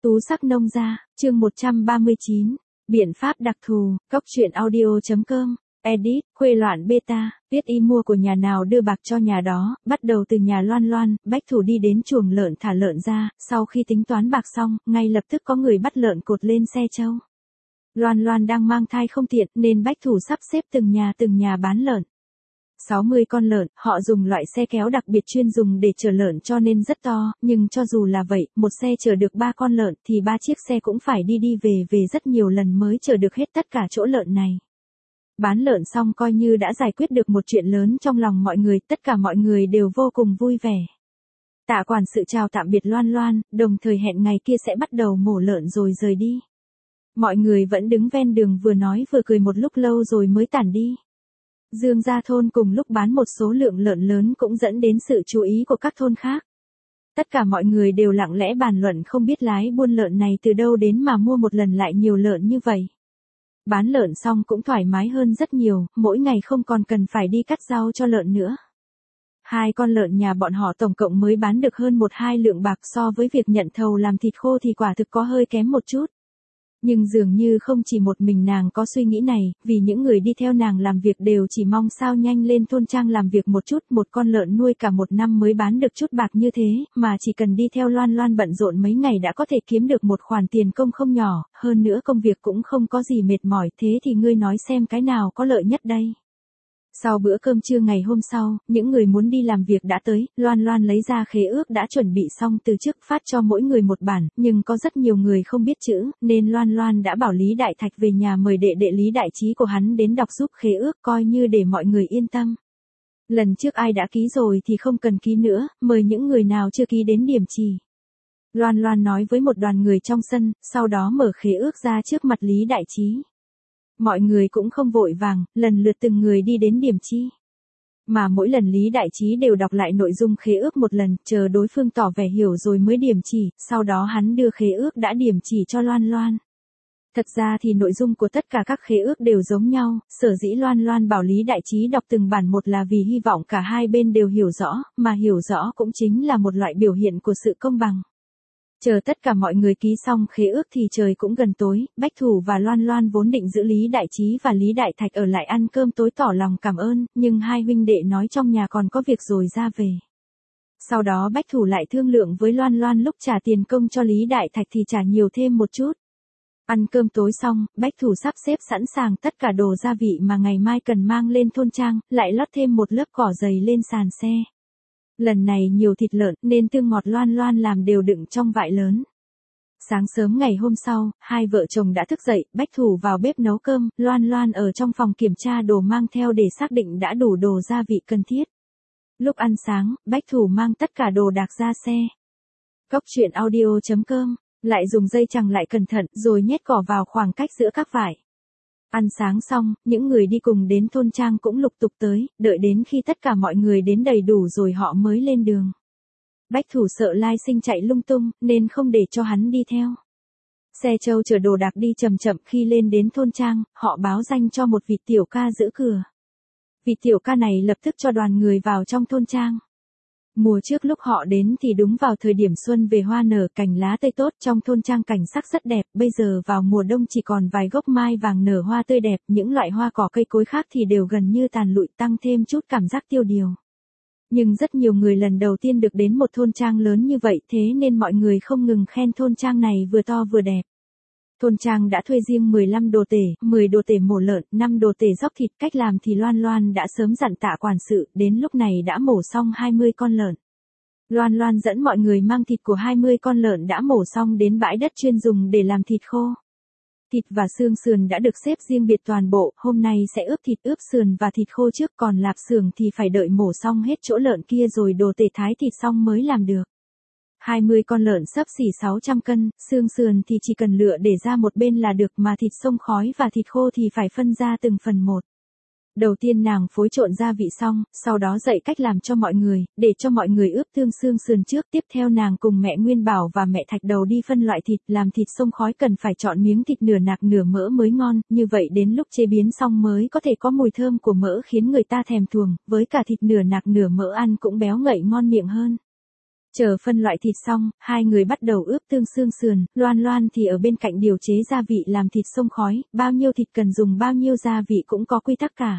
Tú sắc nông gia, chương 139, biện pháp đặc thù, cóc truyện audio.com, edit, khuê loạn beta, viết y mua của nhà nào đưa bạc cho nhà đó, bắt đầu từ nhà Loan Loan, Bách Thủ đi đến chuồng lợn thả lợn ra, sau khi tính toán bạc xong, ngay lập tức có người bắt lợn cột lên xe trâu. Loan Loan đang mang thai không tiện nên Bách Thủ sắp xếp từng nhà bán lợn. 60 con lợn, họ dùng loại xe kéo đặc biệt chuyên dùng để chở lợn cho nên rất to, nhưng cho dù là vậy, một xe chở được 3 con lợn thì 3 chiếc xe cũng phải đi về rất nhiều lần mới chở được hết tất cả chỗ lợn này. Bán lợn xong coi như đã giải quyết được một chuyện lớn trong lòng mọi người, tất cả mọi người đều vô cùng vui vẻ. Tạ quản sự chào tạm biệt Loan Loan, đồng thời hẹn ngày kia sẽ bắt đầu mổ lợn rồi rời đi. Mọi người vẫn đứng ven đường vừa nói vừa cười một lúc lâu rồi mới tản đi. Dương gia thôn cùng lúc bán một số lượng lợn lớn cũng dẫn đến sự chú ý của các thôn khác. Tất cả mọi người đều lặng lẽ bàn luận không biết lái buôn lợn này từ đâu đến mà mua một lần lại nhiều lợn như vậy. Bán lợn xong cũng thoải mái hơn rất nhiều, mỗi ngày không còn cần phải đi cắt rau cho lợn nữa. 2 con lợn nhà bọn họ tổng cộng mới bán được hơn 1-2 lượng bạc, so với việc nhận thầu làm thịt khô thì quả thực có hơi kém một chút. Nhưng dường như không chỉ một mình nàng có suy nghĩ này, vì những người đi theo nàng làm việc đều chỉ mong sao nhanh lên thôn trang làm việc một chút, một con lợn nuôi cả một năm mới bán được chút bạc như thế, mà chỉ cần đi theo Loan Loan bận rộn mấy ngày đã có thể kiếm được một khoản tiền công không nhỏ, hơn nữa công việc cũng không có gì mệt mỏi, thế thì ngươi nói xem cái nào có lợi nhất đây. Sau bữa cơm trưa ngày hôm sau, những người muốn đi làm việc đã tới, Loan Loan lấy ra khế ước đã chuẩn bị xong từ trước phát cho mỗi người một bản, nhưng có rất nhiều người không biết chữ, nên Loan Loan đã bảo Lý Đại Thạch về nhà mời đệ đệ Lý Đại Trí của hắn đến đọc giúp khế ước coi như để mọi người yên tâm. Lần trước ai đã ký rồi thì không cần ký nữa, mời những người nào chưa ký đến điểm trì. Loan Loan nói với một đoàn người trong sân, sau đó mở khế ước ra trước mặt Lý Đại Trí. Mọi người cũng không vội vàng, lần lượt từng người đi đến điểm chi. Mà mỗi lần Lý Đại Trí đều đọc lại nội dung khế ước một lần, chờ đối phương tỏ vẻ hiểu rồi mới điểm chỉ, sau đó hắn đưa khế ước đã điểm chỉ cho Loan Loan. Thật ra thì nội dung của tất cả các khế ước đều giống nhau, sở dĩ Loan Loan bảo Lý Đại Trí đọc từng bản một là vì hy vọng cả hai bên đều hiểu rõ, mà hiểu rõ cũng chính là một loại biểu hiện của sự công bằng. Chờ tất cả mọi người ký xong khế ước thì trời cũng gần tối, Bách Thủ và Loan Loan vốn định giữ Lý Đại Trí và Lý Đại Thạch ở lại ăn cơm tối tỏ lòng cảm ơn, nhưng hai huynh đệ nói trong nhà còn có việc rồi ra về. Sau đó Bách Thủ lại thương lượng với Loan Loan lúc trả tiền công cho Lý Đại Thạch thì trả nhiều thêm một chút. Ăn cơm tối xong, Bách Thủ sắp xếp sẵn sàng tất cả đồ gia vị mà ngày mai cần mang lên thôn trang, lại lót thêm một lớp cỏ dày lên sàn xe. Lần này nhiều thịt lợn nên tương ngọt Loan Loan làm đều đựng trong vại lớn. Sáng sớm ngày hôm sau, hai vợ chồng đã thức dậy, Bách Thủ vào bếp nấu cơm, Loan Loan ở trong phòng kiểm tra đồ mang theo để xác định đã đủ đồ gia vị cần thiết. Lúc ăn sáng, Bách Thủ mang tất cả đồ đạc ra xe. Cóc truyện audio.com, lại dùng dây chằng lại cẩn thận rồi nhét cỏ vào khoảng cách giữa các vải. Ăn sáng xong, những người đi cùng đến thôn trang cũng lục tục tới, đợi đến khi tất cả mọi người đến đầy đủ rồi họ mới lên đường. Bách Thủ sợ Lai Sinh chạy lung tung, nên không để cho hắn đi theo. Xe trâu chở đồ đạc đi chậm chậm, khi lên đến thôn trang, họ báo danh cho một vị tiểu ca giữ cửa. Vị tiểu ca này lập tức cho đoàn người vào trong thôn trang. Mùa trước lúc họ đến thì đúng vào thời điểm xuân về hoa nở, cành lá tươi tốt, trong thôn trang cảnh sắc rất đẹp, bây giờ vào mùa đông chỉ còn vài gốc mai vàng nở hoa tươi đẹp, những loại hoa cỏ cây cối khác thì đều gần như tàn lụi, tăng thêm chút cảm giác tiêu điều. Nhưng rất nhiều người lần đầu tiên được đến một thôn trang lớn như vậy, thế nên mọi người không ngừng khen thôn trang này vừa to vừa đẹp. Thôn trang đã thuê riêng 15 đồ tể, 10 đồ tể mổ lợn, 5 đồ tể róc thịt, cách làm thì Loan Loan đã sớm dặn Tạ quản sự, đến lúc này đã mổ xong 20 con lợn. Loan Loan dẫn mọi người mang thịt của 20 con lợn đã mổ xong đến bãi đất chuyên dùng để làm thịt khô. Thịt và xương sườn đã được xếp riêng biệt toàn bộ, hôm nay sẽ ướp thịt ướp sườn và thịt khô trước, còn lạp xưởng thì phải đợi mổ xong hết chỗ lợn kia rồi đồ tể thái thịt xong mới làm được. 20 con lợn xấp xỉ 600 cân, xương sườn thì chỉ cần lựa để ra một bên là được, mà thịt xông khói và thịt khô thì phải phân ra từng phần một. Đầu tiên nàng phối trộn gia vị xong, sau đó dạy cách làm cho mọi người, để cho mọi người ướp tương xương sườn trước, tiếp theo nàng cùng mẹ Nguyên Bảo và mẹ Thạch Đầu đi phân loại thịt, làm thịt xông khói cần phải chọn miếng thịt nửa nạc nửa mỡ mới ngon, như vậy đến lúc chế biến xong mới có thể có mùi thơm của mỡ khiến người ta thèm thuồng, với cả thịt nửa nạc nửa mỡ ăn cũng béo ngậy ngon miệng hơn. Chờ phân loại thịt xong, hai người bắt đầu ướp tương xương sườn, Loan Loan thì ở bên cạnh điều chế gia vị làm thịt xông khói, bao nhiêu thịt cần dùng bao nhiêu gia vị cũng có quy tắc cả.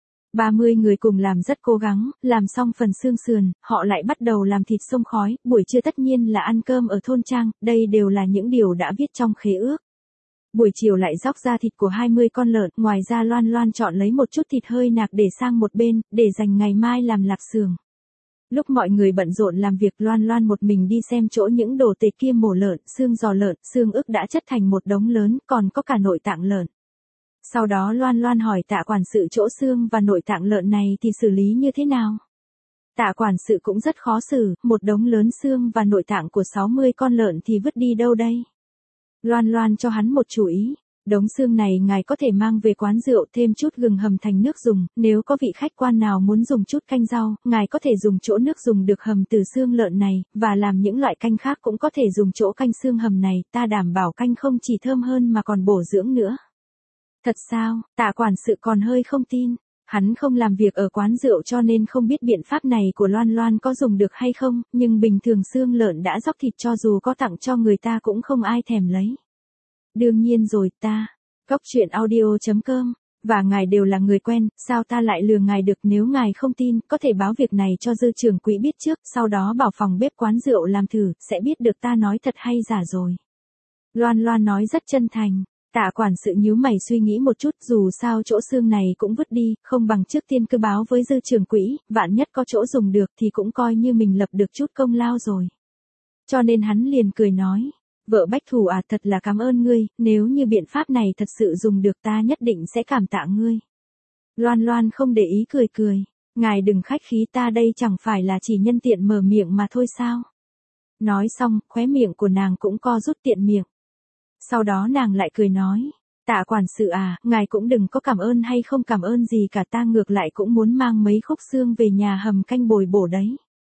30 người cùng làm rất cố gắng, làm xong phần xương sườn, họ lại bắt đầu làm thịt xông khói, buổi trưa tất nhiên là ăn cơm ở thôn trang, đây đều là những điều đã viết trong khế ước. Buổi chiều lại róc ra thịt của 20 con lợn, ngoài ra Loan Loan chọn lấy một chút thịt hơi nạc để sang một bên, để dành ngày mai làm lạp xưởng. Lúc mọi người bận rộn làm việc Loan Loan một mình đi xem chỗ những đồ tể kia mổ lợn, xương giò lợn, xương ức đã chất thành một đống lớn, còn có cả nội tạng lợn. Sau đó Loan Loan hỏi Tạ quản sự chỗ xương và nội tạng lợn này thì xử lý như thế nào? Tạ quản sự cũng rất khó xử, một đống lớn xương và nội tạng của 60 con lợn thì vứt đi đâu đây? Loan Loan cho hắn một chủ ý. Đống xương này ngài có thể mang về quán rượu thêm chút gừng hầm thành nước dùng, nếu có vị khách quan nào muốn dùng chút canh rau, ngài có thể dùng chỗ nước dùng được hầm từ xương lợn này, và làm những loại canh khác cũng có thể dùng chỗ canh xương hầm này, ta đảm bảo canh không chỉ thơm hơn mà còn bổ dưỡng nữa. Thật sao? Tạ quản sự còn hơi không tin. Hắn không làm việc ở quán rượu cho nên không biết biện pháp này của Loan Loan có dùng được hay không, nhưng bình thường xương lợn đã róc thịt cho dù có tặng cho người ta cũng không ai thèm lấy. Đương nhiên rồi ta. Cốc truyện audio.com. Và ngài đều là người quen, sao ta lại lừa ngài được, nếu ngài không tin, có thể báo việc này cho dư trưởng quỹ biết trước, sau đó bảo phòng bếp quán rượu làm thử, sẽ biết được ta nói thật hay giả rồi. Loan Loan nói rất chân thành. Tạ quản sự nhíu mày suy nghĩ một chút, dù sao chỗ xương này cũng vứt đi, không bằng trước tiên cứ báo với dư trưởng quỹ, vạn nhất có chỗ dùng được thì cũng coi như mình lập được chút công lao rồi. Cho nên hắn liền cười nói, vợ Bách Thủ à, thật là cảm ơn ngươi, nếu như biện pháp này thật sự dùng được ta nhất định sẽ cảm tạ ngươi. Loan Loan không để ý cười cười, ngài đừng khách khí, ta đây chẳng phải là chỉ nhân tiện mở miệng mà thôi sao. Nói xong, khóe miệng của nàng cũng co rút tiện miệng. Sau đó nàng lại cười nói, Tạ quản sự à, ngài cũng đừng có cảm ơn hay không cảm ơn gì cả, ta ngược lại cũng muốn mang mấy khúc xương về nhà hầm canh bồi bổ đấy.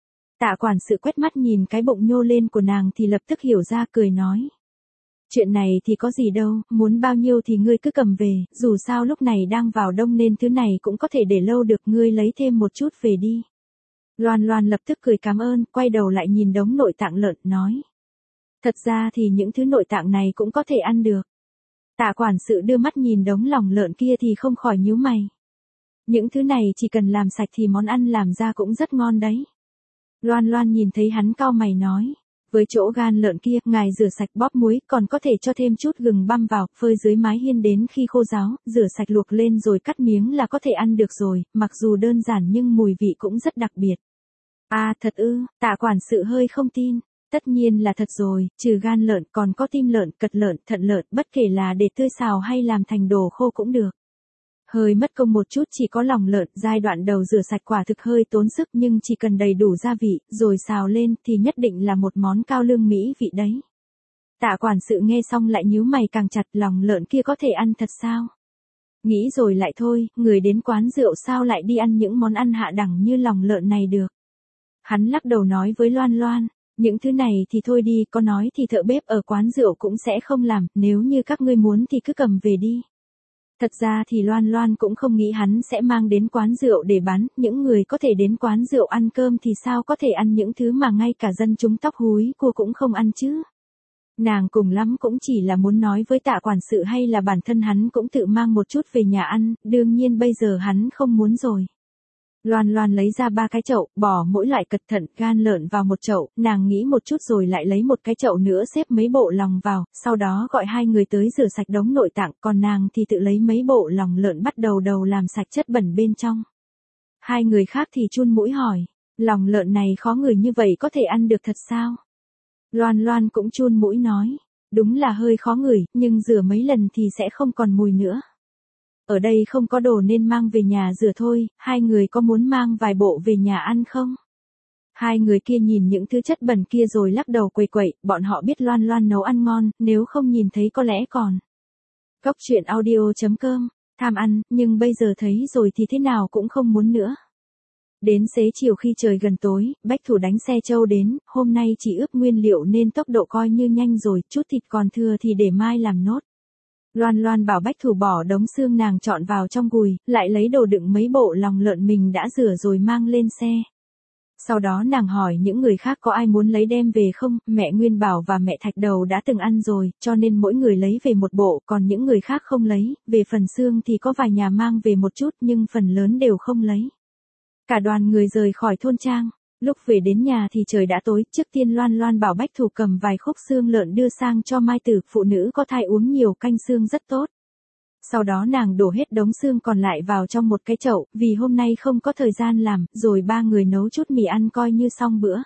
Tạ quản sự quét mắt nhìn cái bụng nhô lên của nàng thì lập tức hiểu ra, cười nói. Chuyện này thì có gì đâu, muốn bao nhiêu thì ngươi cứ cầm về, dù sao lúc này đang vào đông nên thứ này cũng có thể để lâu được, ngươi lấy thêm một chút về đi. Loan Loan lập tức cười cảm ơn, quay đầu lại nhìn đống nội tạng lợn, nói. Thật ra thì những thứ nội tạng này cũng có thể ăn được. Tạ quản sự đưa mắt nhìn đống lòng lợn kia thì không khỏi nhíu mày. Những thứ này chỉ cần làm sạch thì món ăn làm ra cũng rất ngon đấy. Loan Loan nhìn thấy hắn cau mày nói, với chỗ gan lợn kia, ngài rửa sạch bóp muối, còn có thể cho thêm chút gừng băm vào, phơi dưới mái hiên đến khi khô ráo, rửa sạch luộc lên rồi cắt miếng là có thể ăn được rồi, mặc dù đơn giản nhưng mùi vị cũng rất đặc biệt. À thật ư, Tạ quản sự hơi không tin. Tất nhiên là thật rồi, trừ gan lợn còn có tim lợn, cật lợn, thận lợn, bất kể là để tươi xào hay làm thành đồ khô cũng được. Hơi mất công một chút, chỉ có lòng lợn, giai đoạn đầu rửa sạch quả thực hơi tốn sức nhưng chỉ cần đầy đủ gia vị, rồi xào lên thì nhất định là một món cao lương mỹ vị đấy. Tạ quản sự nghe xong lại nhíu mày càng chặt, lòng lợn kia có thể ăn thật sao? Nghĩ rồi lại thôi, người đến quán rượu sao lại đi ăn những món ăn hạ đẳng như lòng lợn này được. Hắn lắc đầu nói với Loan Loan. Những thứ này thì thôi đi, có nói thì thợ bếp ở quán rượu cũng sẽ không làm, nếu như các ngươi muốn thì cứ cầm về đi. Thật ra thì Loan Loan cũng không nghĩ hắn sẽ mang đến quán rượu để bán, những người có thể đến quán rượu ăn cơm thì sao có thể ăn những thứ mà ngay cả dân chúng tóc húi cua cũng không ăn chứ. Nàng cùng lắm cũng chỉ là muốn nói với Tạ quản sự hay là bản thân hắn cũng tự mang một chút về nhà ăn, đương nhiên bây giờ hắn không muốn rồi. Loan Loan lấy ra 3 cái chậu, bỏ mỗi loại cật thận, gan lợn vào một chậu, nàng nghĩ một chút rồi lại lấy một cái chậu nữa xếp mấy bộ lòng vào, sau đó gọi 2 người tới rửa sạch đống nội tạng, còn nàng thì tự lấy mấy bộ lòng lợn bắt đầu làm sạch chất bẩn bên trong. 2 người khác thì chun mũi hỏi, lòng lợn này khó ngửi như vậy có thể ăn được thật sao? Loan Loan cũng chun mũi nói, đúng là hơi khó ngửi, nhưng rửa mấy lần thì sẽ không còn mùi nữa. Ở đây không có đồ nên mang về nhà rửa thôi, 2 người có muốn mang vài bộ về nhà ăn không? 2 người kia nhìn những thứ chất bẩn kia rồi lắc đầu quẩy quẩy, bọn họ biết Loan Loan nấu ăn ngon, nếu không nhìn thấy có lẽ còn. Cốc truyện audio.com, tham ăn, nhưng bây giờ thấy rồi thì thế nào cũng không muốn nữa. Đến xế chiều khi trời gần tối, Bách Thủ đánh xe trâu đến, hôm nay chỉ ướp nguyên liệu nên tốc độ coi như nhanh rồi, chút thịt còn thừa thì để mai làm nốt. Loan Loan bảo Bách Thủ bỏ đống xương nàng chọn vào trong gùi, lại lấy đồ đựng mấy bộ lòng lợn mình đã rửa rồi mang lên xe. Sau đó nàng hỏi những người khác có ai muốn lấy đem về không, mẹ Nguyên Bảo và mẹ Thạch Đầu đã từng ăn rồi, cho nên mỗi người lấy về một bộ, còn những người khác không lấy, về phần xương thì có vài nhà mang về một chút nhưng phần lớn đều không lấy. Cả đoàn người rời khỏi thôn trang. Lúc về đến nhà thì trời đã tối, trước tiên Loan Loan bảo Bách Thủ cầm vài khúc xương lợn đưa sang cho Mai Tử, phụ nữ có thai uống nhiều canh xương rất tốt. Sau đó nàng đổ hết đống xương còn lại vào trong một cái chậu, vì hôm nay không có thời gian làm, rồi ba người nấu chút mì ăn coi như xong bữa.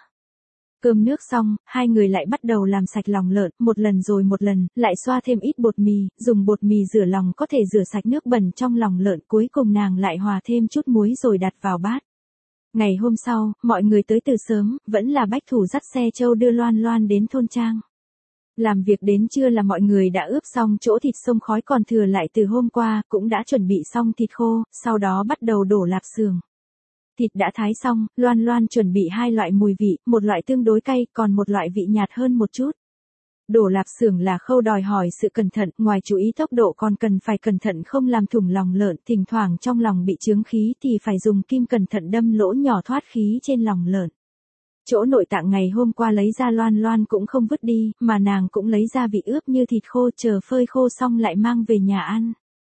Cơm nước xong, hai người lại bắt đầu làm sạch lòng lợn, một lần rồi một lần, lại xoa thêm ít bột mì, dùng bột mì rửa lòng có thể rửa sạch nước bẩn trong lòng lợn, cuối cùng nàng lại hòa thêm chút muối rồi đặt vào bát. Ngày hôm sau, mọi người tới từ sớm, vẫn là Bách Thủ dắt xe trâu đưa Loan Loan đến thôn trang. Làm việc đến trưa là mọi người đã ướp xong chỗ thịt xông khói còn thừa lại từ hôm qua, cũng đã chuẩn bị xong thịt khô, sau đó bắt đầu đổ lạp xưởng. Thịt đã thái xong, Loan Loan chuẩn bị hai loại mùi vị, một loại tương đối cay, còn một loại vị nhạt hơn một chút. Đổ lạp xưởng là khâu đòi hỏi sự cẩn thận, ngoài chú ý tốc độ còn cần phải cẩn thận không làm thủng lòng lợn, thỉnh thoảng trong lòng bị chướng khí thì phải dùng kim cẩn thận đâm lỗ nhỏ thoát khí trên lòng lợn. Chỗ nội tạng ngày hôm qua lấy ra Loan Loan cũng không vứt đi, mà nàng cũng lấy ra vị ướp như thịt khô, chờ phơi khô xong lại mang về nhà ăn.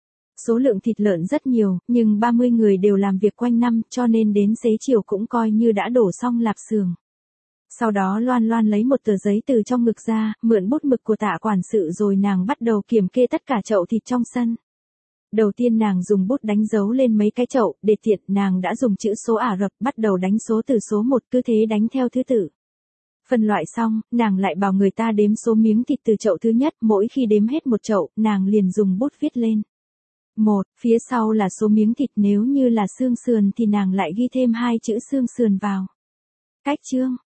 Số lượng thịt lợn rất nhiều, nhưng 30 người đều làm việc quanh năm, cho nên đến xế chiều cũng coi như đã đổ xong lạp xưởng. Sau đó Loan Loan lấy một tờ giấy từ trong ngực ra, mượn bút mực của Tạ quản sự rồi nàng bắt đầu kiểm kê tất cả chậu thịt trong sân. Đầu tiên nàng dùng bút đánh dấu lên mấy cái chậu, để tiện nàng đã dùng chữ số Ả Rập, bắt đầu đánh số từ số 1, cứ thế đánh theo thứ tự. Phân loại xong, nàng lại bảo người ta đếm số miếng thịt từ chậu thứ nhất, mỗi khi đếm hết một chậu, nàng liền dùng bút viết lên. 1, phía sau là số miếng thịt, nếu như là xương sườn thì nàng lại ghi thêm 2 chữ xương sườn vào. Cách chương